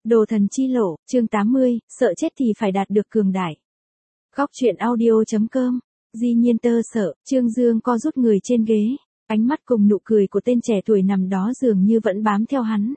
Đồ thần chi lộ, chương 80, sợ chết thì phải đạt được cường đại. Góc truyện audio.com, Di Nhiên tơ sợ, Trương Dương co rút người trên ghế, ánh mắt cùng nụ cười của tên trẻ tuổi nằm đó dường như vẫn bám theo hắn.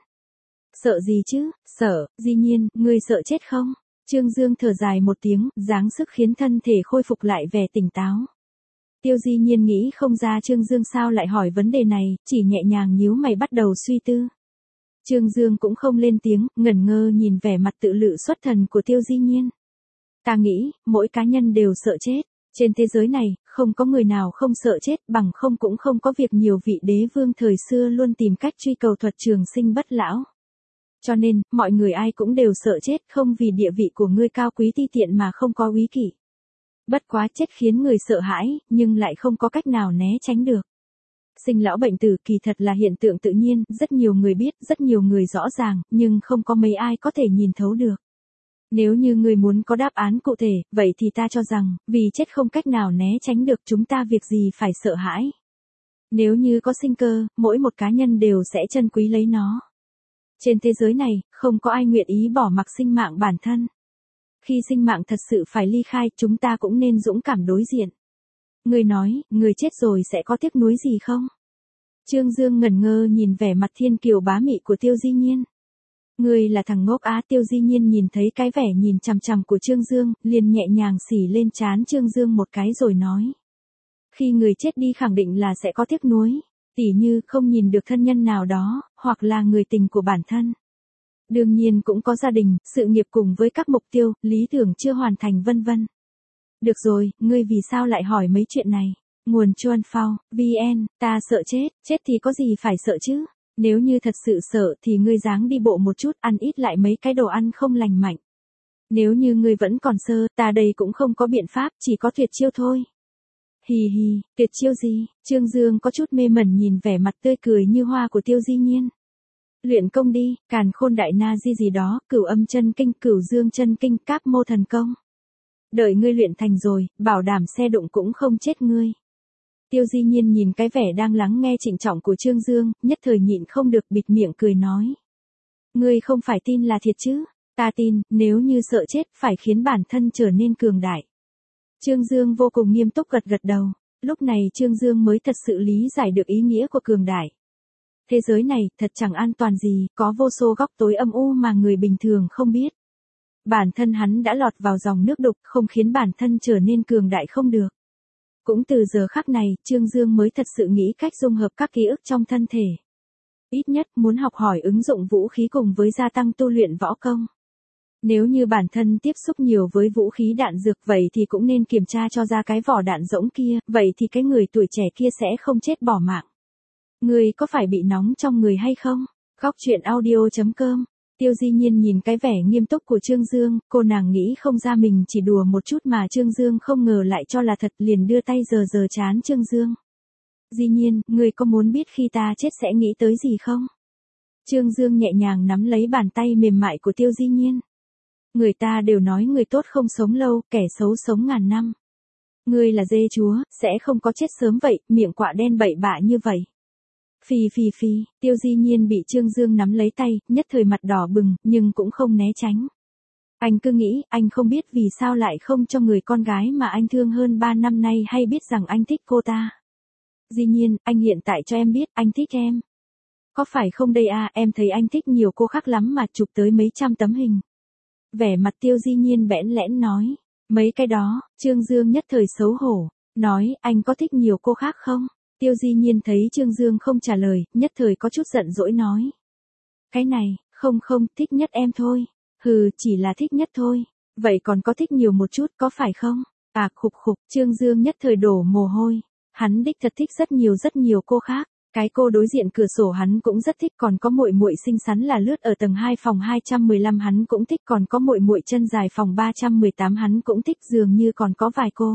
Sợ gì chứ, sợ, Di Nhiên, ngươi sợ chết không? Trương Dương thở dài một tiếng, dáng sức khiến thân thể khôi phục lại vẻ tỉnh táo. Tiêu Di Nhiên nghĩ không ra Trương Dương sao lại hỏi vấn đề này, chỉ nhẹ nhàng nhíu mày bắt đầu suy tư. Trương Dương cũng không lên tiếng, ngẩn ngơ nhìn vẻ mặt tự lự xuất thần của Tiêu Di Nhiên. Ta nghĩ, mỗi cá nhân đều sợ chết. Trên thế giới này, không có người nào không sợ chết, bằng không cũng không có việc nhiều vị đế vương thời xưa luôn tìm cách truy cầu thuật trường sinh bất lão. Cho nên, mọi người ai cũng đều sợ chết, không vì địa vị của ngươi cao quý ti tiện mà không có úy kỷ. Bất quá chết khiến người sợ hãi, nhưng lại không có cách nào né tránh được. Sinh lão bệnh tử kỳ thật là hiện tượng tự nhiên, rất nhiều người biết, rất nhiều người rõ ràng, nhưng không có mấy ai có thể nhìn thấu được. Nếu như người muốn có đáp án cụ thể, vậy thì ta cho rằng, vì chết không cách nào né tránh được chúng ta việc gì phải sợ hãi. Nếu như có sinh cơ, mỗi một cá nhân đều sẽ trân quý lấy nó. Trên thế giới này, không có ai nguyện ý bỏ mặc sinh mạng bản thân. Khi sinh mạng thật sự phải ly khai, chúng ta cũng nên dũng cảm đối diện. Người nói, người chết rồi sẽ có tiếc nuối gì không? Trương Dương ngẩn ngơ nhìn vẻ mặt thiên kiều bá mị của Tiêu Di Nhiên. Người là thằng ngốc á. Tiêu Di Nhiên nhìn thấy cái vẻ nhìn chằm chằm của Trương Dương, liền nhẹ nhàng xỉ lên trán Trương Dương một cái rồi nói. Khi người chết đi khẳng định là sẽ có tiếc nuối, tỉ như không nhìn được thân nhân nào đó, hoặc là người tình của bản thân. Đương nhiên cũng có gia đình, sự nghiệp cùng với các mục tiêu, lý tưởng chưa hoàn thành vân vân. Được rồi, ngươi vì sao lại hỏi mấy chuyện này? Nguồn Chuan Phao, VN, ta sợ chết, chết thì có gì phải sợ chứ? Nếu như thật sự sợ thì ngươi ráng đi bộ một chút, ăn ít lại mấy cái đồ ăn không lành mạnh. Nếu như ngươi vẫn còn sơ, ta đây cũng không có biện pháp, chỉ có tuyệt chiêu thôi. Hì hì, tuyệt chiêu gì? Trương Dương có chút mê mẩn nhìn vẻ mặt tươi cười như hoa của Tiêu Di Nhiên. Luyện công đi, Càn Khôn Đại Na Di gì đó, Cửu Âm Chân Kinh, Cửu Dương Chân Kinh, Cáp Mô Thần Công. Đợi ngươi luyện thành rồi, bảo đảm xe đụng cũng không chết ngươi. Tiêu Di Nhiên nhìn cái vẻ đang lắng nghe trịnh trọng của Trương Dương, nhất thời nhịn không được bịt miệng cười nói. Ngươi không phải tin là thiệt chứ? Ta tin, nếu như sợ chết, phải khiến bản thân trở nên cường đại. Trương Dương vô cùng nghiêm túc gật gật đầu, lúc này Trương Dương mới thật sự lý giải được ý nghĩa của cường đại. Thế giới này, thật chẳng an toàn gì, có vô số góc tối âm u mà người bình thường không biết. Bản thân hắn đã lọt vào dòng nước đục, không khiến bản thân trở nên cường đại không được. Cũng từ giờ khắc này, Trương Dương mới thật sự nghĩ cách dung hợp các ký ức trong thân thể. Ít nhất muốn học hỏi ứng dụng vũ khí cùng với gia tăng tu luyện võ công. Nếu như bản thân tiếp xúc nhiều với vũ khí đạn dược vậy thì cũng nên kiểm tra cho ra cái vỏ đạn rỗng kia, vậy thì cái người tuổi trẻ kia sẽ không chết bỏ mạng. Người có phải bị nóng trong người hay không? Góc truyện audio.com, Tiêu Di Nhiên nhìn cái vẻ nghiêm túc của Trương Dương, cô nàng nghĩ không ra mình chỉ đùa một chút mà Trương Dương không ngờ lại cho là thật, liền đưa tay sờ trán Trương Dương. Di Nhiên, người có muốn biết khi ta chết sẽ nghĩ tới gì không? Trương Dương nhẹ nhàng nắm lấy bàn tay mềm mại của Tiêu Di Nhiên. Người ta đều nói người tốt không sống lâu, kẻ xấu sống ngàn năm. Ngươi là dê chúa, sẽ không có chết sớm vậy, miệng quạ đen bậy bạ như vậy. Phì phì phì, Tiêu Di Nhiên bị Trương Dương nắm lấy tay, nhất thời mặt đỏ bừng, nhưng cũng không né tránh. Anh cứ nghĩ, anh không biết vì sao lại không cho người con gái mà anh thương hơn 3 năm nay hay biết rằng anh thích cô ta. Di Nhiên, anh hiện tại cho em biết, anh thích em. Có phải không đây à, em thấy anh thích nhiều cô khác lắm mà chụp tới mấy trăm tấm hình. Vẻ mặt Tiêu Di Nhiên bẽn lẽn nói, mấy cái đó, Trương Dương nhất thời xấu hổ, nói, anh có thích nhiều cô khác không? Tiêu Di Nhiên thấy Trương Dương không trả lời, nhất thời có chút giận dỗi nói. Cái này, không, thích nhất em thôi. Hừ, chỉ là thích nhất thôi. Vậy còn có thích nhiều một chút có phải không? À khục, Trương Dương nhất thời đổ mồ hôi. Hắn đích thật thích rất nhiều cô khác. Cái cô đối diện cửa sổ hắn cũng rất thích, còn có muội muội xinh xắn là lướt ở tầng 2 phòng 215 hắn cũng thích, còn có muội muội chân dài phòng 318 hắn cũng thích, dường như còn có vài cô.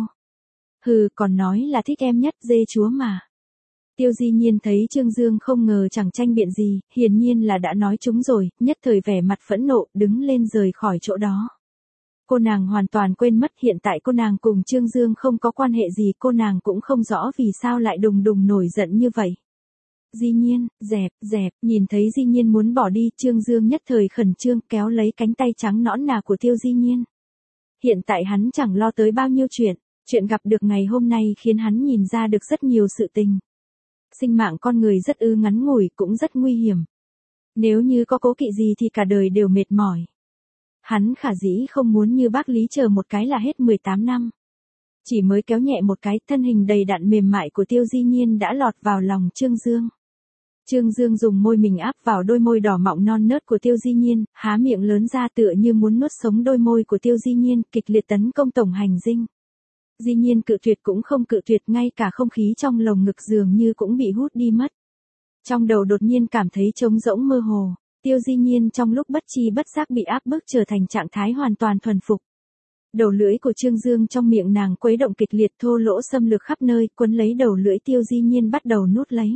Hừ, còn nói là thích em nhất, dê chúa mà. Tiêu Di Nhiên thấy Trương Dương không ngờ chẳng tranh biện gì, hiển nhiên là đã nói chúng rồi, nhất thời vẻ mặt phẫn nộ, đứng lên rời khỏi chỗ đó. Cô nàng hoàn toàn quên mất hiện tại cô nàng cùng Trương Dương không có quan hệ gì, cô nàng cũng không rõ vì sao lại đùng đùng nổi giận như vậy. Di Nhiên, dẹp, nhìn thấy Di Nhiên muốn bỏ đi, Trương Dương nhất thời khẩn trương kéo lấy cánh tay trắng nõn nà của Tiêu Di Nhiên. Hiện tại hắn chẳng lo tới bao nhiêu chuyện gặp được ngày hôm nay khiến hắn nhìn ra được rất nhiều sự tình. Sinh mạng con người rất ngắn ngủi cũng rất nguy hiểm. Nếu như có cố kỵ gì thì cả đời đều mệt mỏi. Hắn khả dĩ không muốn như bác Lý chờ một cái là hết 18 năm. Chỉ mới kéo nhẹ một cái, thân hình đầy đặn mềm mại của Tiêu Di Nhiên đã lọt vào lòng Trương Dương. Trương Dương dùng môi mình áp vào đôi môi đỏ mọng non nớt của Tiêu Di Nhiên, há miệng lớn ra tựa như muốn nuốt sống đôi môi của Tiêu Di Nhiên, kịch liệt tấn công tổng hành dinh. Di Nhiên cự tuyệt cũng không cự tuyệt, ngay cả không khí trong lồng ngực dường như cũng bị hút đi mất. Trong đầu đột nhiên cảm thấy trống rỗng mơ hồ, Tiêu Di Nhiên trong lúc bất tri bất giác bị áp bức trở thành trạng thái hoàn toàn thuần phục. Đầu lưỡi của Trương Dương trong miệng nàng quấy động kịch liệt, thô lỗ xâm lược khắp nơi, quấn lấy đầu lưỡi Tiêu Di Nhiên bắt đầu nuốt lấy.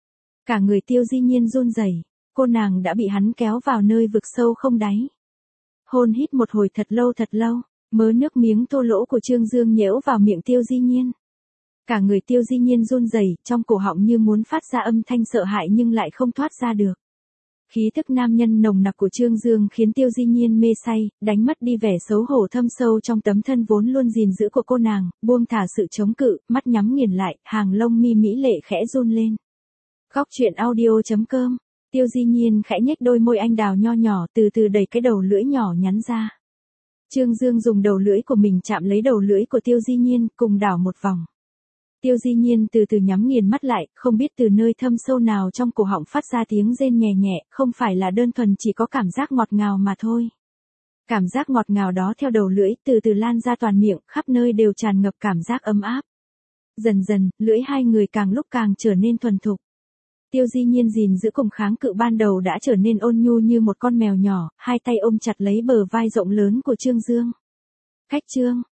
Cả người Tiêu Di Nhiên run rẩy, cô nàng đã bị hắn kéo vào nơi vực sâu không đáy. Hôn hít một hồi thật lâu, mớ nước miếng thô lỗ của Trương Dương nhễu vào miệng Tiêu Di Nhiên. Cả người Tiêu Di Nhiên run rẩy, trong cổ họng như muốn phát ra âm thanh sợ hãi nhưng lại không thoát ra được. Khí thức nam nhân nồng nặc của Trương Dương khiến Tiêu Di Nhiên mê say, đánh mất đi vẻ xấu hổ thâm sâu trong tấm thân vốn luôn gìn giữ của cô nàng, buông thả sự chống cự, mắt nhắm nghiền lại, hàng lông mi mỹ lệ khẽ run lên. Góc truyện audio.com. Tiêu Di Nhiên khẽ nhếch đôi môi anh đào nho nhỏ, từ từ đẩy cái đầu lưỡi nhỏ nhắn ra. Trương Dương dùng đầu lưỡi của mình chạm lấy đầu lưỡi của Tiêu Di Nhiên, cùng đảo một vòng. Tiêu Di Nhiên từ từ nhắm nghiền mắt lại, không biết từ nơi thâm sâu nào trong cổ họng phát ra tiếng rên nhẹ nhẹ, không phải là đơn thuần chỉ có cảm giác ngọt ngào mà thôi. Cảm giác ngọt ngào đó theo đầu lưỡi từ từ lan ra toàn miệng, khắp nơi đều tràn ngập cảm giác ấm áp. Dần dần, lưỡi hai người càng lúc càng trở nên thuần thục. Tiêu Di Nhiên gìn giữ cùng kháng cự ban đầu đã trở nên ôn nhu như một con mèo nhỏ, hai tay ôm chặt lấy bờ vai rộng lớn của Trương Dương. Khách Trương,